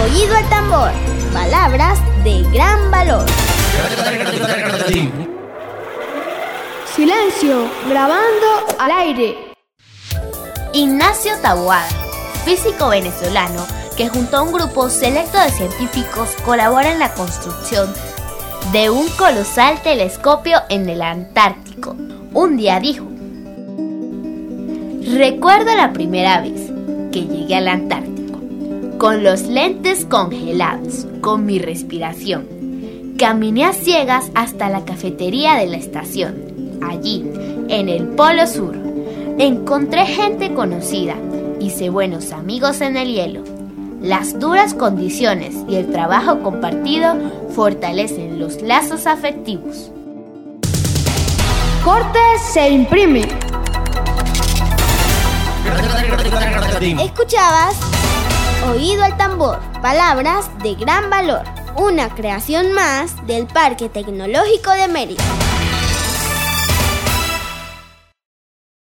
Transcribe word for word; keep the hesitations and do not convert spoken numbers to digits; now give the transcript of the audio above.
Oído al tambor, palabras de gran valor. Silencio, grabando al aire. Ignacio Taboada, físico venezolano que junto a un grupo selecto de científicos colabora en la construcción de un colosal telescopio en el Antártico. Un día dijo: recuerdo la primera vez que llegué al Antártico, con los lentes congelados, con mi respiración. Caminé a ciegas hasta la cafetería de la estación. Allí, en el Polo Sur, encontré gente conocida, hice buenos amigos en el hielo. Las duras condiciones y el trabajo compartido fortalecen los lazos afectivos. Corte se imprime. Escuchabas Oído al tambor, palabras de gran valor. Una creación más del Parque Tecnológico de Mérida.